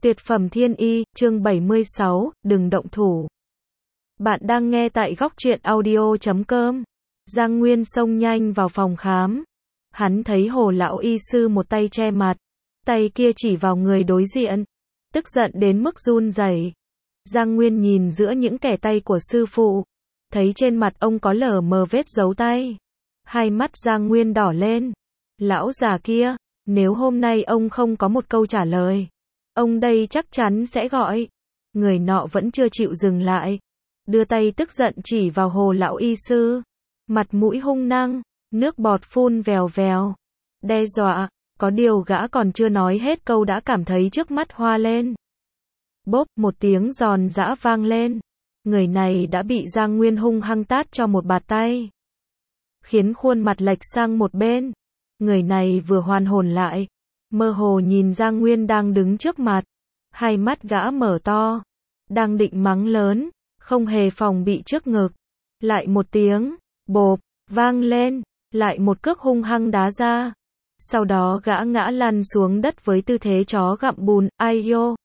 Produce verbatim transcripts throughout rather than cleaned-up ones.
Tuyệt phẩm thiên y, chương bảy mươi sáu, đừng động thủ. Bạn đang nghe tại góc truyện audio chấm com. Giang Nguyên xông nhanh vào phòng khám. Hắn thấy Hồ lão y sư một tay che mặt, tay kia chỉ vào người đối diện, tức giận đến mức run rẩy. Giang Nguyên nhìn giữa những kẻ tay của sư phụ, thấy trên mặt ông có lờ mờ vết dấu tay. Hai mắt Giang Nguyên đỏ lên. Lão già kia, nếu hôm nay ông không có một câu trả lời, ông đây chắc chắn sẽ gọi. Người nọ vẫn chưa chịu dừng lại, đưa tay tức giận chỉ vào Hồ lão y sư, mặt mũi hung năng, nước bọt phun vèo vèo, đe dọa. Có điều gã còn chưa nói hết câu đã cảm thấy trước mắt hoa lên. Bốp, một tiếng giòn giã vang lên. Người này đã bị Giang Nguyên hung hăng tát cho một bạt tay, khiến khuôn mặt lệch sang một bên. Người này vừa hoàn hồn lại, mơ hồ nhìn Giang Nguyên đang đứng trước mặt, hai mắt gã mở to, đang định mắng lớn, không hề phòng bị trước ngực. Lại một tiếng, bộp, vang lên, lại một cước hung hăng đá ra. Sau đó gã ngã lăn xuống đất với tư thế chó gặm bùn. Ai yo,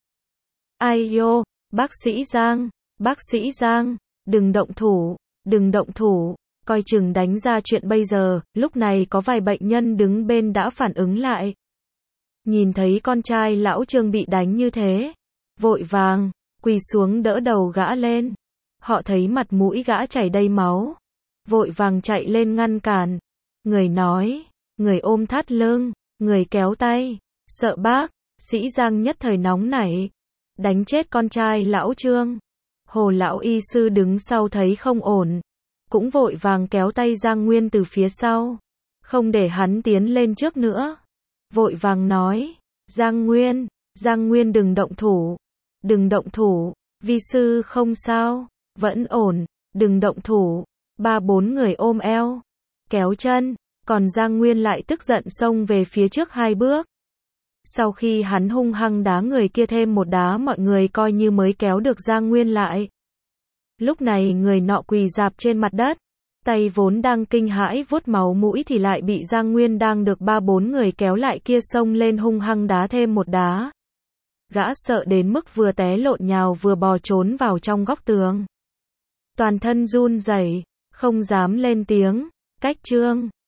ai yo, bác sĩ Giang, bác sĩ Giang, đừng động thủ, đừng động thủ. Coi chừng đánh ra chuyện bây giờ. Lúc này có vài bệnh nhân đứng bên đã phản ứng lại. Nhìn thấy con trai lão Trương bị đánh như thế, vội vàng quỳ xuống đỡ đầu gã lên. Họ thấy mặt mũi gã chảy đầy máu, vội vàng chạy lên ngăn cản. Người nói, người ôm thắt lưng, người kéo tay. Sợ bác sĩ Giang nhất thời nóng nảy, đánh chết con trai lão Trương. Hồ lão y sư đứng sau thấy không ổn, cũng vội vàng kéo tay Giang Nguyên từ phía sau, không để hắn tiến lên trước nữa. Vội vàng nói, Giang Nguyên, Giang Nguyên đừng động thủ, đừng động thủ, vi sư không sao, vẫn ổn, đừng động thủ. Ba bốn người ôm eo, kéo chân, còn Giang Nguyên lại tức giận xông về phía trước hai bước. Sau khi hắn hung hăng đá người kia thêm một đá, mọi người coi như mới kéo được Giang Nguyên lại. Lúc này người nọ quỳ rạp trên mặt đất, tay vốn đang kinh hãi vuốt máu mũi thì lại bị Giang Nguyên đang được ba bốn người kéo lại kia xông lên hung hăng đá thêm một đá. Gã sợ đến mức vừa té lộn nhào vừa bò trốn vào trong góc tường. Toàn thân run rẩy, không dám lên tiếng. Cách Trương